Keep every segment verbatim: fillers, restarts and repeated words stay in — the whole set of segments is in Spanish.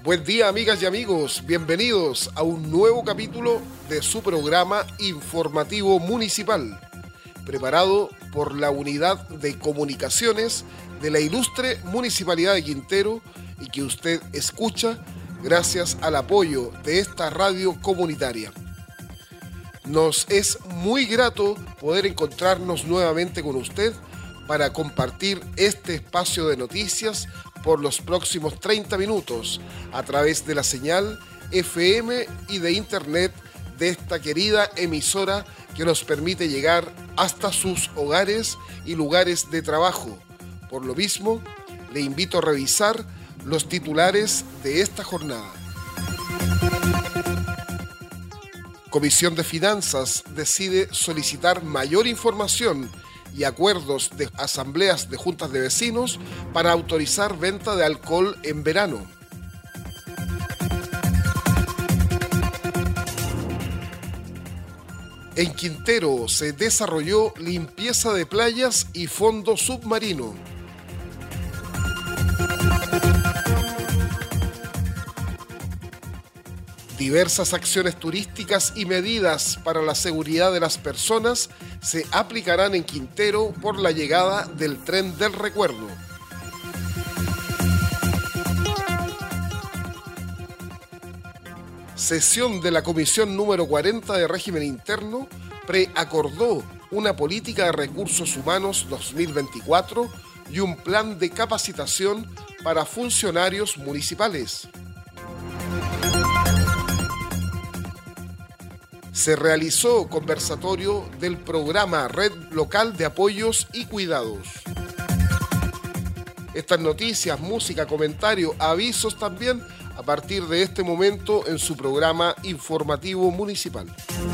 Buen día, amigas y amigos, bienvenidos a un nuevo capítulo de su programa informativo municipal, preparado por la Unidad de Comunicaciones de la ilustre Municipalidad de Quintero y que usted escucha gracias al apoyo de esta radio comunitaria. Nos es muy grato poder encontrarnos nuevamente con usted para compartir este espacio de noticias por los próximos treinta minutos a través de la señal F M y de internet de esta querida emisora que nos permite llegar hasta sus hogares y lugares de trabajo. Por lo mismo, le invito a revisar los titulares de esta jornada. Comisión de Finanzas decide solicitar mayor información y acuerdos de asambleas de juntas de vecinos para autorizar venta de alcohol en verano. En Quintero se desarrolló limpieza de playas y fondo submarino. Diversas acciones turísticas y medidas para la seguridad de las personas se aplicarán en Quintero por la llegada del Tren del Recuerdo. Sesión de la Comisión número cuarenta de Régimen Interno preacordó una política de recursos humanos dos mil veinticuatro y un plan de capacitación para funcionarios municipales. Se realizó conversatorio del programa Red Local de Apoyos y Cuidados. Estas noticias, música, comentario, avisos también a partir de este momento en su programa informativo municipal.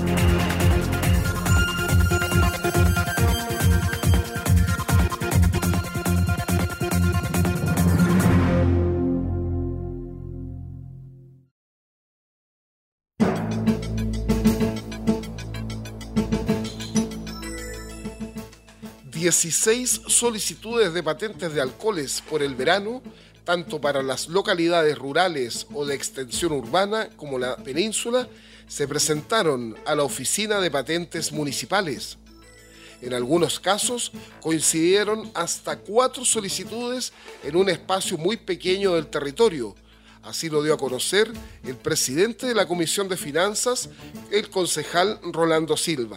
dieciséis solicitudes de patentes de alcoholes por el verano, tanto para las localidades rurales o de extensión urbana como la península, se presentaron a la Oficina de Patentes Municipales. En algunos casos coincidieron hasta cuatro solicitudes en un espacio muy pequeño del territorio. Así lo dio a conocer el presidente de la Comisión de Finanzas, el concejal Rolando Silva.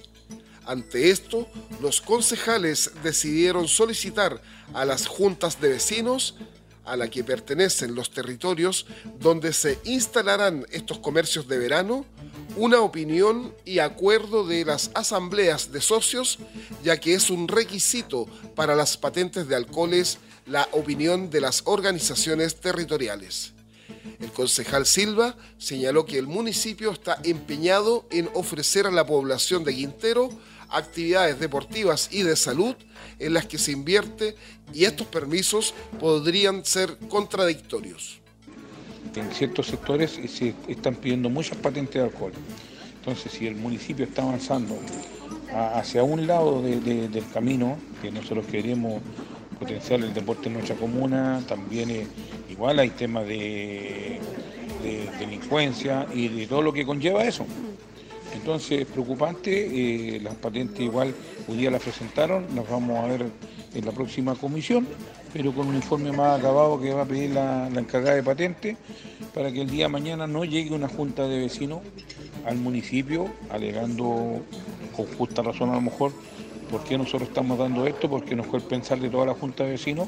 Ante esto, los concejales decidieron solicitar a las juntas de vecinos, a la que pertenecen los territorios donde se instalarán estos comercios de verano, una opinión y acuerdo de las asambleas de socios, ya que es un requisito para las patentes de alcoholes la opinión de las organizaciones territoriales. El concejal Silva señaló que el municipio está empeñado en ofrecer a la población de Quintero actividades deportivas y de salud en las que se invierte y estos permisos podrían ser contradictorios. En ciertos sectores se están pidiendo muchas patentes de alcohol. Entonces, si el municipio está avanzando hacia un lado de, de, del camino, que nosotros queremos potenciar el deporte en nuestra comuna, también eh, igual hay temas de, de delincuencia y de todo lo que conlleva eso. Entonces es preocupante, eh, las patentes igual hoy día las presentaron, las vamos a ver en la próxima comisión, pero con un informe más acabado que va a pedir la, la encargada de patentes para que el día de mañana no llegue una junta de vecinos al municipio alegando con justa razón a lo mejor por qué nosotros estamos dando esto, porque nos fue el pensar de toda la junta de vecinos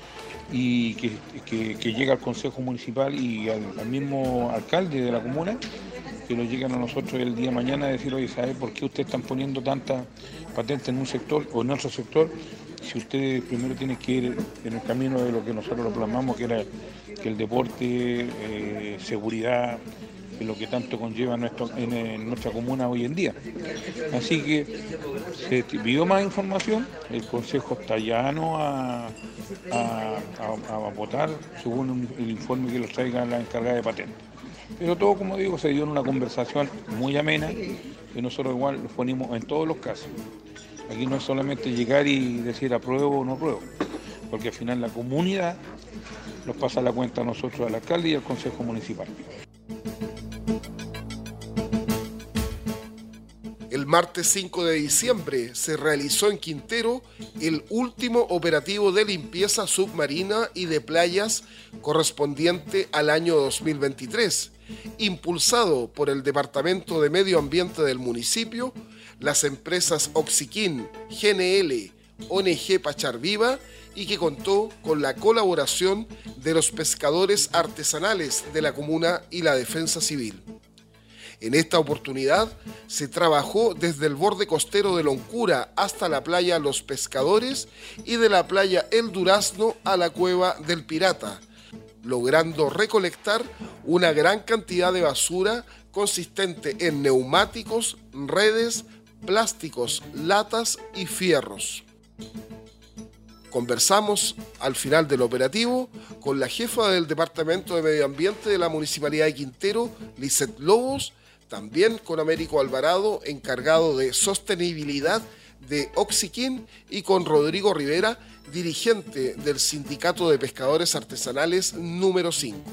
y que, que, que llega al consejo municipal y al, al mismo alcalde de la comuna, que nos llegan a nosotros el día de mañana a decir, oye, ¿sabe por qué ustedes están poniendo tantas patentes en un sector o en otro sector? Si ustedes primero tienen que ir en el camino de lo que nosotros lo plasmamos, que era que el deporte, eh, seguridad, que es lo que tanto conlleva nuestro, en, en nuestra comuna hoy en día. Así que se pidió más información, el consejo está llano a, a, a, a votar según el informe que los traiga la encargada de patentes. Pero todo, como digo, se dio en una conversación muy amena, que nosotros igual lo ponemos en todos los casos. Aquí no es solamente llegar y decir apruebo o no apruebo. porque al final la comunidad nos pasa la cuenta a nosotros, al alcalde y al consejo municipal. El martes cinco de diciembre se realizó en Quintero el último operativo de limpieza submarina y de playas correspondiente al año dos mil veintitrés, impulsado por el Departamento de Medio Ambiente del municipio, las empresas Oxiquín, G N L, O N G Pachar Viva y que contó con la colaboración de los pescadores artesanales de la comuna y la Defensa Civil. En esta oportunidad se trabajó desde el borde costero de Loncura hasta la playa Los Pescadores y de la playa El Durazno a la cueva del Pirata, logrando recolectar una gran cantidad de basura consistente en neumáticos, redes, plásticos, latas y fierros. Conversamos al final del operativo con la jefa del Departamento de Medio Ambiente de la Municipalidad de Quintero, Lisette Lobos, también con Américo Alvarado, encargado de sostenibilidad de Oxiquín, y con Rodrigo Rivera, dirigente del Sindicato de Pescadores Artesanales número cinco.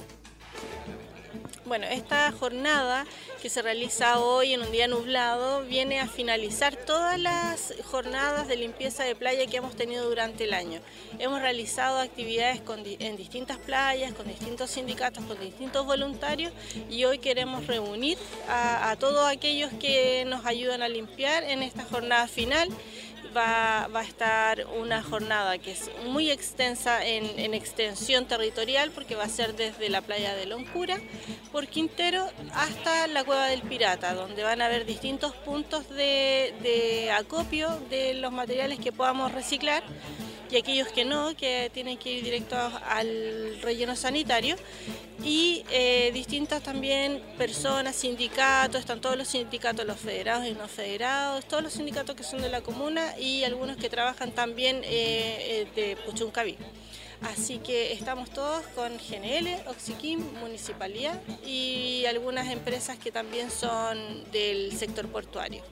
Bueno, esta jornada que se realiza hoy en un día nublado viene a finalizar todas las jornadas de limpieza de playa que hemos tenido durante el año. Hemos realizado actividades con, en distintas playas, con distintos sindicatos, con distintos voluntarios, y hoy queremos reunir a, a todos aquellos que nos ayudan a limpiar en esta jornada final. Va, va a estar una jornada que es muy extensa en, en extensión territorial, porque va a ser desde la playa de Loncura por Quintero hasta la cueva del Pirata, donde van a haber distintos puntos de, de acopio de los materiales que podamos reciclar, y aquellos que no, que tienen que ir directo al relleno sanitario. Y eh, distintas también personas, sindicatos, están todos los sindicatos, los federados y no federados, todos los sindicatos que son de la comuna y algunos que trabajan también eh, de Puchuncaví. Así que estamos todos con G N L, Oxiquín, Municipalidad y algunas empresas que también son del sector portuario.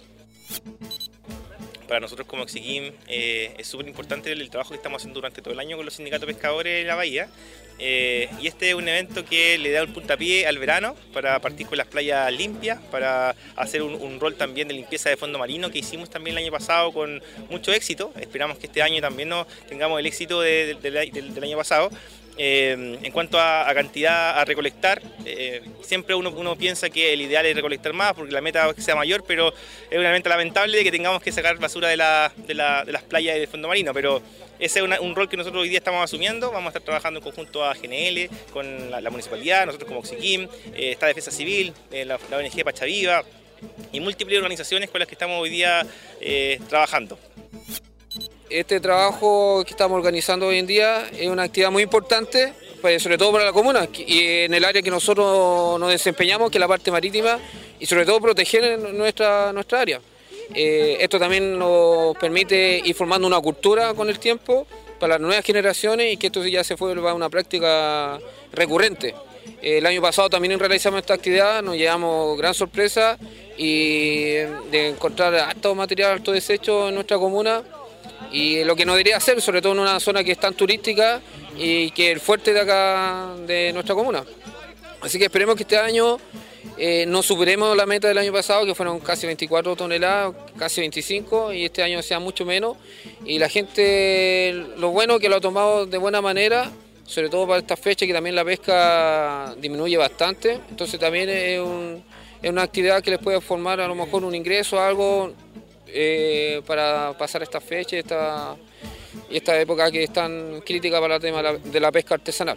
Para nosotros como Oxiquín eh, es súper importante el trabajo que estamos haciendo durante todo el año con los sindicatos pescadores de la bahía, eh, y este es un evento que le da un puntapié al verano para partir con las playas limpias, para hacer un, un rol también de limpieza de fondo marino que hicimos también el año pasado con mucho éxito. Esperamos que este año también no tengamos el éxito de, de, de, del, del año pasado. Eh, en cuanto a, a cantidad a recolectar, eh, siempre uno, uno piensa que el ideal es recolectar más porque la meta es que sea mayor, pero es una meta lamentable de que tengamos que sacar basura de, la, de, la, de las playas y del fondo marino, pero ese es una, un rol que nosotros hoy día estamos asumiendo. Vamos a estar trabajando en conjunto a G N L, con la, la municipalidad, nosotros como Oxiquín, eh, está Defensa Civil, eh, la, la O N G Pachar Viva y múltiples organizaciones con las que estamos hoy día eh, trabajando. Este trabajo que estamos organizando hoy en día es una actividad muy importante, pues, sobre todo para la comuna y en el área que nosotros nos desempeñamos, que es la parte marítima, y sobre todo proteger nuestra, nuestra área. Eh, esto también nos permite ir formando una cultura con el tiempo para las nuevas generaciones y que esto ya se vuelva una práctica recurrente. El año pasado también realizamos esta actividad, nos llevamos gran sorpresa y de encontrar harto material, harto desecho en nuestra comuna. Y lo que no debería hacer, sobre todo en una zona que es tan turística y que es el fuerte de acá de nuestra comuna. Así que esperemos que este año eh, no superemos la meta del año pasado, que fueron casi veinticuatro toneladas, casi veinticinco, y este año sea mucho menos. Y la gente, lo bueno que lo ha tomado de buena manera, sobre todo para esta fecha que también la pesca disminuye bastante. Entonces también es, un, es una actividad que les puede formar a lo mejor un ingreso, algo Eh, para pasar esta fecha y esta, y esta época que es tan crítica para el tema de la, de la pesca artesanal.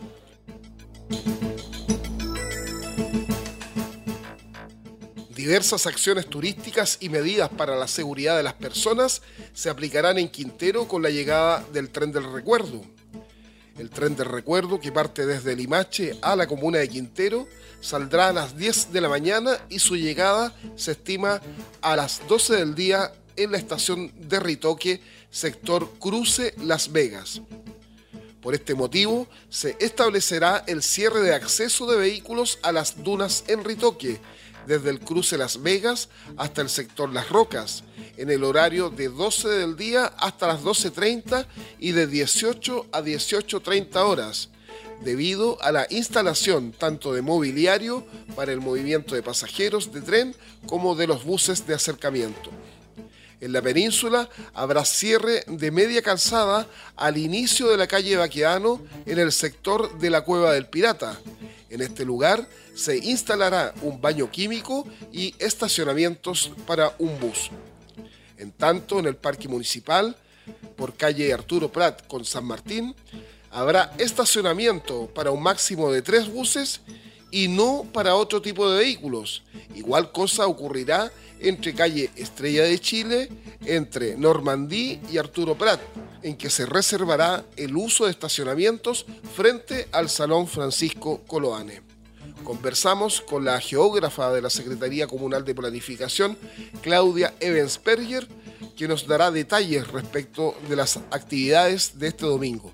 Diversas acciones turísticas y medidas para la seguridad de las personas se aplicarán en Quintero con la llegada del Tren del Recuerdo. El Tren del Recuerdo, que parte desde Limache a la comuna de Quintero, saldrá a las diez de la mañana y su llegada se estima a las doce del día en la estación de Ritoque, sector Cruce Las Vegas. Por este motivo, se establecerá el cierre de acceso de vehículos a las dunas en Ritoque, desde el cruce Las Vegas hasta el sector Las Rocas, en el horario de doce del día hasta las doce treinta y de dieciocho a dieciocho treinta horas, debido a la instalación tanto de mobiliario para el movimiento de pasajeros de tren como de los buses de acercamiento. En la península habrá cierre de media calzada al inicio de la calle Baquedano en el sector de la Cueva del Pirata. En este lugar se instalará un baño químico y estacionamientos para un bus. En tanto, en el Parque Municipal, por calle Arturo Prat con San Martín, habrá estacionamiento para un máximo de tres buses y no para otro tipo de vehículos. Igual cosa ocurrirá entre calle Estrella de Chile, entre Normandí y Arturo Prat, en que se reservará el uso de estacionamientos frente al Salón Francisco Coloane. Conversamos con la geógrafa de la Secretaría Comunal de Planificación, Claudia Ebensperger, que nos dará detalles respecto de las actividades de este domingo.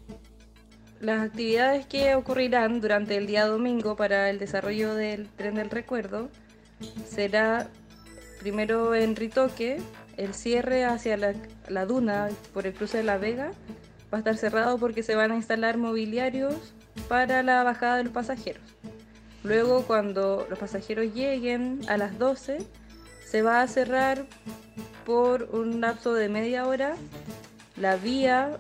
Las actividades que ocurrirán durante el día domingo para el desarrollo del Tren del Recuerdo será primero en Ritoque, el cierre hacia la, la duna por el cruce de La Vega va a estar cerrado porque se van a instalar mobiliarios para la bajada de los pasajeros. Luego, cuando los pasajeros lleguen a las doce, se va a cerrar por un lapso de media hora la vía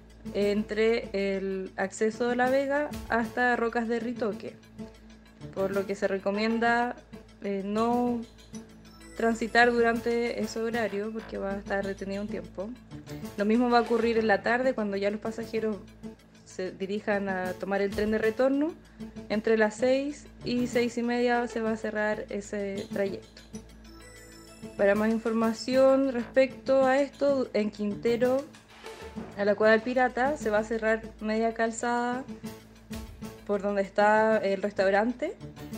entre el acceso de La Vega hasta Rocas de Ritoque, por lo que se recomienda eh, no transitar durante ese horario porque va a estar detenido un tiempo. Lo mismo va a ocurrir en la tarde cuando ya los pasajeros se dirijan a tomar el tren de retorno. Entre las seis y seis y media se va a cerrar ese trayecto. Para más información respecto a esto, en Quintero, a la Cueva del Pirata, se va a cerrar media calzada por donde está el restaurante,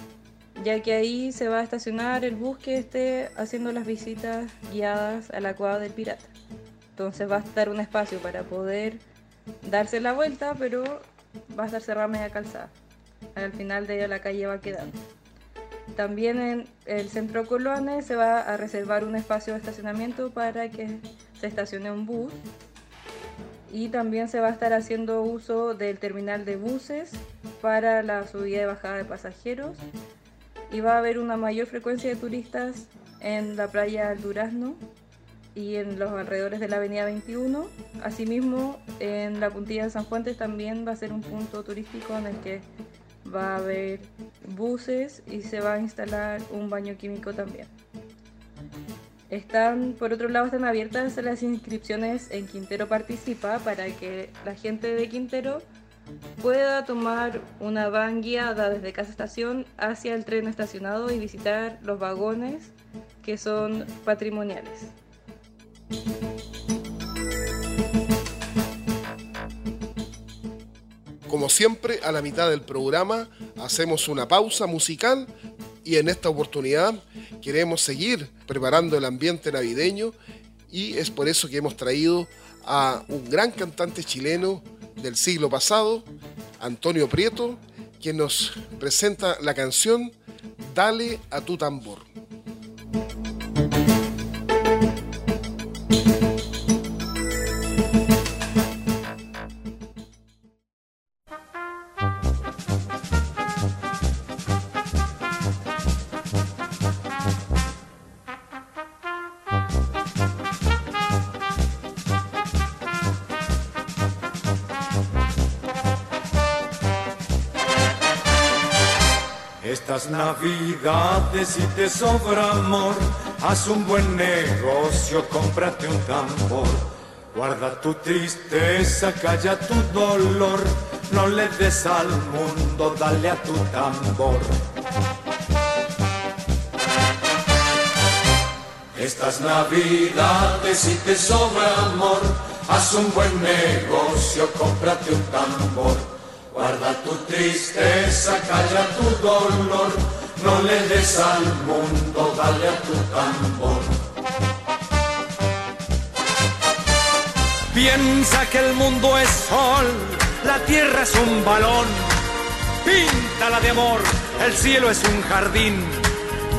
ya que ahí se va a estacionar el bus que esté haciendo las visitas guiadas a la Cueva del Pirata. Entonces va a estar un espacio para poder darse la vuelta, pero va a estar cerrada media calzada. Al final de la calle va quedando. También en el centro Coloane se va a reservar un espacio de estacionamiento para que se estacione un bus. Y también se va a estar haciendo uso del terminal de buses para la subida y bajada de pasajeros. Y va a haber una mayor frecuencia de turistas en la playa del Durazno y en los alrededores de la avenida veintiuno. Asimismo, en la puntilla de San Fuentes también va a ser un punto turístico en el que va a haber buses y se va a instalar un baño químico también. Están, por otro lado, están abiertas las inscripciones en Quintero Participa para que la gente de Quintero pueda tomar una van guiada desde Casa Estación hacia el tren estacionado y visitar los vagones que son patrimoniales. Como siempre, a la mitad del programa hacemos una pausa musical y en esta oportunidad queremos seguir preparando el ambiente navideño y es por eso que hemos traído a un gran cantante chileno del siglo pasado, Antonio Prieto, quien nos presenta la canción Dale a tu tambor. Estas navidades si te sobra amor, haz un buen negocio, cómprate un tambor. Guarda tu tristeza, calla tu dolor, no le des al mundo, dale a tu tambor. Estas navidades si te sobra amor, haz un buen negocio, cómprate un tambor. Guarda tu tristeza, calla tu dolor, no le des al mundo, dale a tu tambor. Piensa que el mundo es sol, la tierra es un balón, píntala de amor, el cielo es un jardín.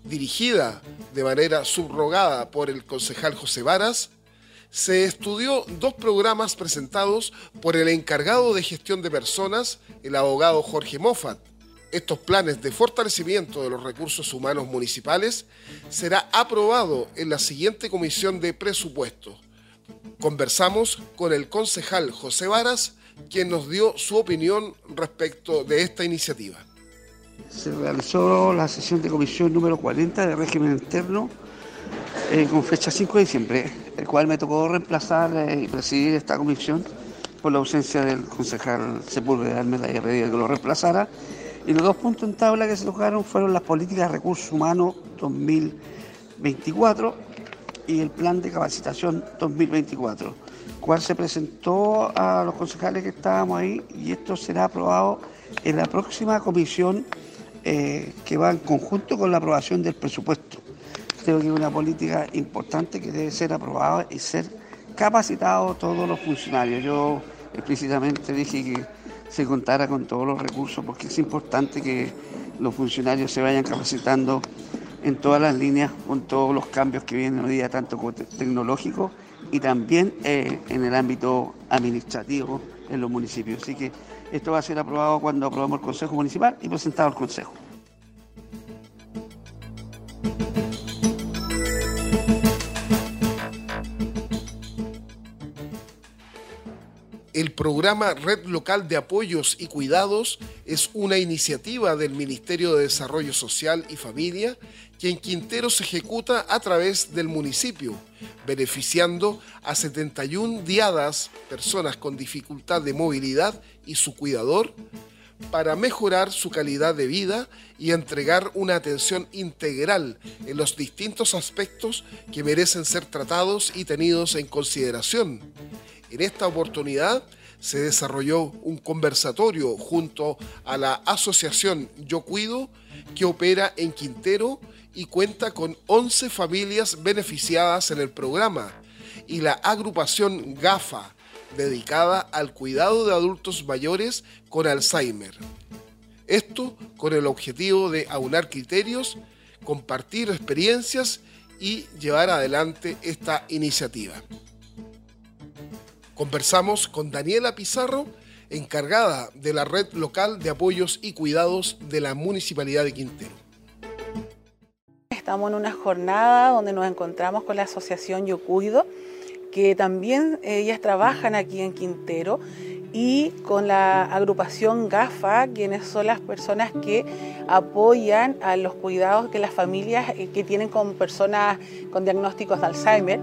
dirigida de manera subrogada por el concejal José Varas, se estudió dos programas presentados por el encargado de gestión de personas, el abogado Jorge Moffat. Estos planes de fortalecimiento de los recursos humanos municipales será aprobado en la siguiente comisión de presupuestos. Conversamos con el concejal José Varas, quien nos dio su opinión respecto de esta iniciativa. Se realizó la sesión de comisión número cuarenta de régimen interno eh, con fecha cinco de diciembre, el cual me tocó reemplazar eh, y presidir esta comisión por la ausencia del concejal Sepúlveda Almeida y Heredia que lo reemplazara. Y los dos puntos en tabla que se tocaron fueron las políticas de recursos humanos dos mil veinticuatro y el plan de capacitación dos mil veinticuatro, cual se presentó a los concejales que estábamos ahí, y esto será aprobado en la próxima comisión eh, que va en conjunto con la aprobación del presupuesto. Creo que es una política importante que debe ser aprobada y ser capacitados todos los funcionarios. Yo explícitamente dije que se contara con todos los recursos, porque es importante que los funcionarios se vayan capacitando en todas las líneas con todos los cambios que vienen hoy día, tanto tecnológicos y también eh, en el ámbito administrativo en los municipios. Así que esto va a ser aprobado cuando aprobemos el Consejo Municipal y presentado al Consejo. El programa Red Local de Apoyos y Cuidados es una iniciativa del Ministerio de Desarrollo Social y Familia que en Quintero se ejecuta a través del municipio, beneficiando a setenta y una diadas, personas con dificultad de movilidad y su cuidador, para mejorar su calidad de vida y entregar una atención integral en los distintos aspectos que merecen ser tratados y tenidos en consideración. En esta oportunidad se desarrolló un conversatorio junto a la asociación Yo Cuido, que opera en Quintero y cuenta con once familias beneficiadas en el programa, y la agrupación GAFA, dedicada al cuidado de adultos mayores con Alzheimer. Esto con el objetivo de aunar criterios, compartir experiencias y llevar adelante esta iniciativa. Conversamos con Daniela Pizarro, encargada de la Red Local de Apoyos y Cuidados de la Municipalidad de Quintero. Estamos en una jornada donde nos encontramos con la asociación Yo Cuido, que también ellas trabajan aquí en Quintero, y con la agrupación GAFA, quienes son las personas que apoyan a los cuidados de las familias que tienen con personas con diagnósticos de Alzheimer.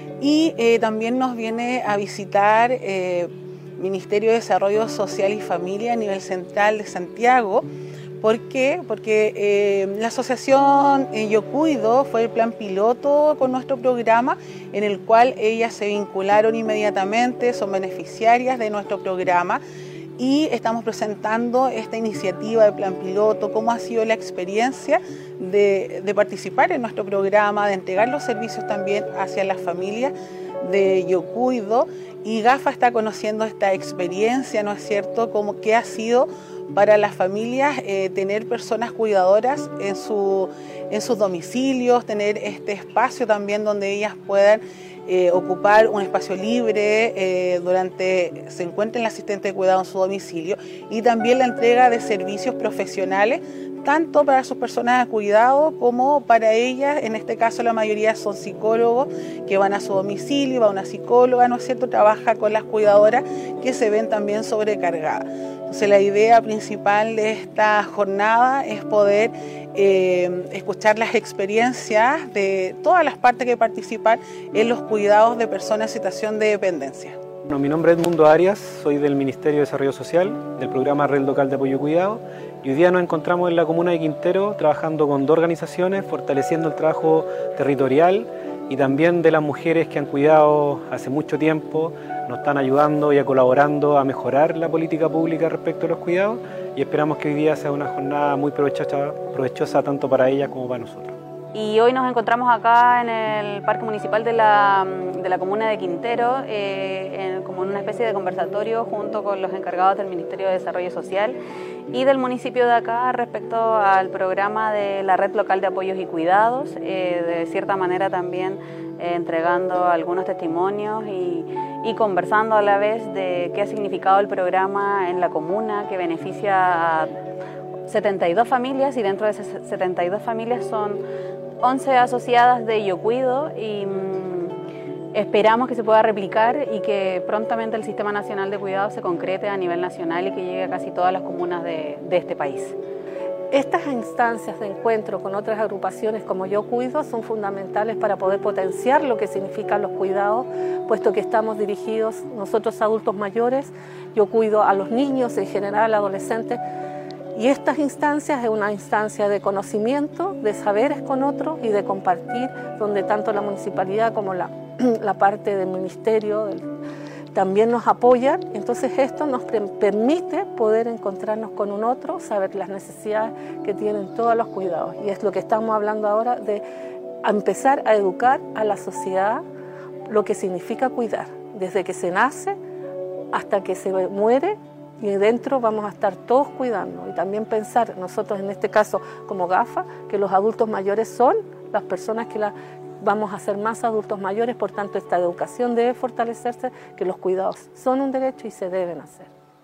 Y eh, también nos viene a visitar eh, Ministerio de Desarrollo Social y Familia a nivel central de Santiago. ¿Por qué? Porque eh, la asociación eh, Yo Cuido fue el plan piloto con nuestro programa, en el cual ellas se vincularon inmediatamente, son beneficiarias de nuestro programa, y estamos presentando esta iniciativa de plan piloto, cómo ha sido la experiencia de, de participar en nuestro programa, de entregar los servicios también hacia las familias de Yo Cuido, y GAFA está conociendo esta experiencia, ¿no es cierto?, como que ha sido para las familias eh, tener personas cuidadoras en, su, en sus domicilios, tener este espacio también donde ellas puedan eh, ocupar un espacio libre eh, durante se encuentren el asistente de cuidado en su domicilio, y también la entrega de servicios profesionales tanto para sus personas de cuidado como para ellas. En este caso la mayoría son psicólogos que van a su domicilio, va una psicóloga, ¿no es cierto?, trabaja con las cuidadoras que se ven también sobrecargadas. Entonces la idea principal de esta jornada es poder eh, escuchar las experiencias de todas las partes que participan en los cuidados de personas en situación de dependencia. Bueno, mi nombre es Edmundo Arias, soy del Ministerio de Desarrollo Social, del programa Red Local de Apoyo y Cuidado, y hoy día nos encontramos en la comuna de Quintero trabajando con dos organizaciones, fortaleciendo el trabajo territorial y también de las mujeres que han cuidado hace mucho tiempo, nos están ayudando y colaborando a mejorar la política pública respecto a los cuidados, y esperamos que hoy día sea una jornada muy provechosa, provechosa tanto para ellas como para nosotros. Y hoy nos encontramos acá en el Parque Municipal de la, de la Comuna de Quintero, eh, en, como en una especie de conversatorio junto con los encargados del Ministerio de Desarrollo Social y del municipio de acá respecto al programa de la Red Local de Apoyos y Cuidados, eh, de cierta manera también eh, entregando algunos testimonios y, y conversando a la vez de qué ha significado el programa en la comuna, que beneficia a setenta y dos familias, y dentro de esas setenta y dos familias son once asociadas de Yo Cuido, y mmm, esperamos que se pueda replicar y que prontamente el Sistema Nacional de Cuidado se concrete a nivel nacional y que llegue a casi todas las comunas de, de este país. Estas instancias de encuentro con otras agrupaciones como Yo Cuido son fundamentales para poder potenciar lo que significan los cuidados, puesto que estamos dirigidos nosotros adultos mayores, Yo Cuido a los niños, en general adolescentes, y estas instancias es una instancia de conocimiento, de saberes con otros y de compartir, donde tanto la municipalidad como la, la parte del ministerio del, también nos apoyan. Entonces esto nos permite poder encontrarnos con un otro, saber las necesidades que tienen todos los cuidados. Y es lo que estamos hablando ahora, de empezar a educar a la sociedad lo que significa cuidar, desde que se nace hasta que se muere. Y dentro vamos a estar todos cuidando, y también pensar nosotros en este caso como GAFA, que los adultos mayores son las personas que la, vamos a ser más adultos mayores, por tanto esta educación debe fortalecerse, que los cuidados son un derecho y se deben hacer.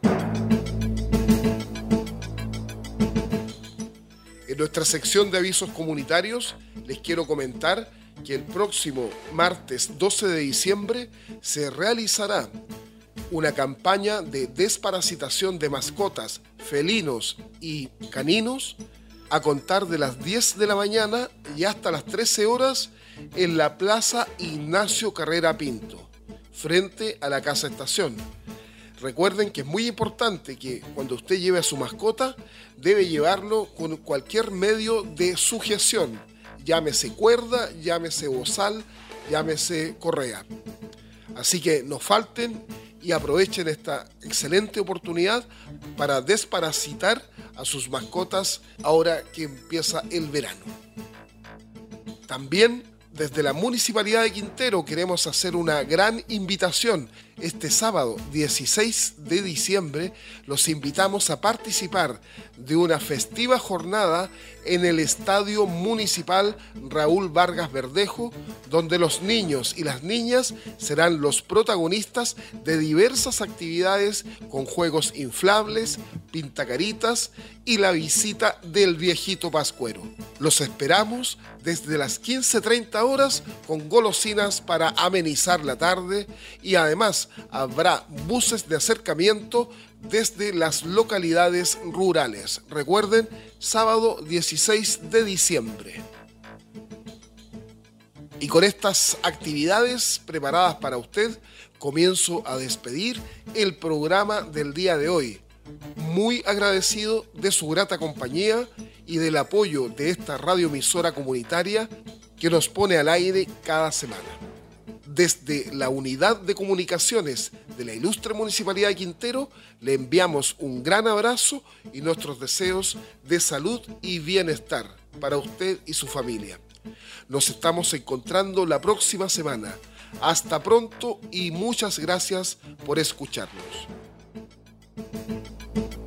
En nuestra sección de avisos comunitarios les quiero comentar que el próximo martes doce de diciembre se realizará una campaña de desparasitación de mascotas, felinos y caninos a contar de las diez de la mañana y hasta las trece horas en la Plaza Ignacio Carrera Pinto, frente a la Casa Estación. Recuerden que es muy importante que cuando usted lleve a su mascota, debe llevarlo con cualquier medio de sujeción, llámese cuerda, llámese bozal, llámese correa. Así que no falten y aprovechen esta excelente oportunidad para desparasitar a sus mascotas ahora que empieza el verano. También desde la Municipalidad de Quintero queremos hacer una gran invitación. Este sábado dieciséis de diciembre los invitamos a participar de una festiva jornada en el Estadio Municipal Raúl Vargas Verdejo, donde los niños y las niñas serán los protagonistas de diversas actividades con juegos inflables, pintacaritas y la visita del viejito pascuero. Los esperamos desde las quince treinta horas con golosinas para amenizar la tarde, y además habrá buses de acercamiento desde las localidades rurales. Recuerden, sábado dieciséis de diciembre. Y con estas actividades preparadas para usted, comienzo a despedir el programa del día de hoy. Muy agradecido de su grata compañía y del apoyo de esta radioemisora comunitaria que nos pone al aire cada semana. Desde la Unidad de Comunicaciones de la Ilustre Municipalidad de Quintero, le enviamos un gran abrazo y nuestros deseos de salud y bienestar para usted y su familia. Nos estamos encontrando la próxima semana. Hasta pronto y muchas gracias por escucharnos.